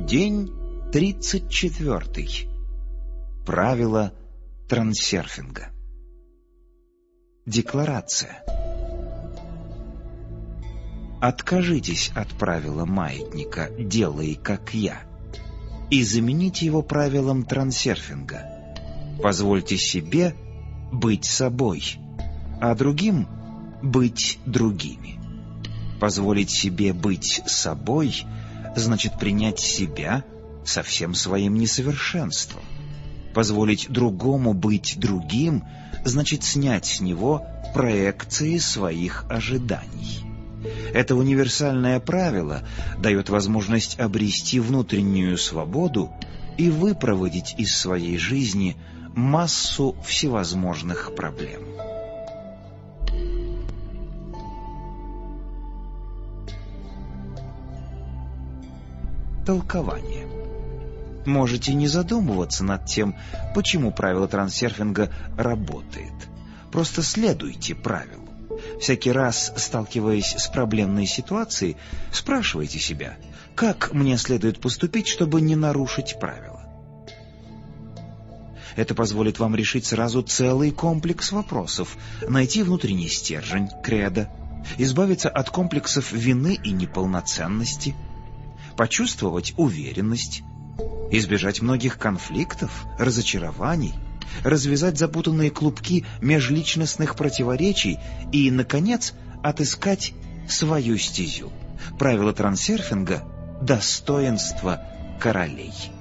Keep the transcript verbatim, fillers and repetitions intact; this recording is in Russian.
День тридцать четвертый. Правила трансерфинга. Декларация. Откажитесь от правила маятника «делай как я» и замените его правилом трансерфинга. Позвольте себе быть собой, а другим быть другими. Позволить себе быть собой значит принять себя со всем своим несовершенством. Позволить другому быть другим значит снять с него проекции своих ожиданий. Это универсальное правило дает возможность обрести внутреннюю свободу и выпроводить из своей жизни массу всевозможных проблем. Толкование. Можете не задумываться над тем, почему правило трансерфинга работает. Просто следуйте правилу. Всякий раз, сталкиваясь с проблемной ситуацией, спрашивайте себя, как мне следует поступить, чтобы не нарушить правила. Это позволит вам решить сразу целый комплекс вопросов, найти внутренний стержень, кредо, избавиться от комплексов вины и неполноценности, почувствовать уверенность, избежать многих конфликтов, разочарований, развязать запутанные клубки межличностных противоречий и, наконец, отыскать свою стезю. Правило трансерфинга — достоинство королей.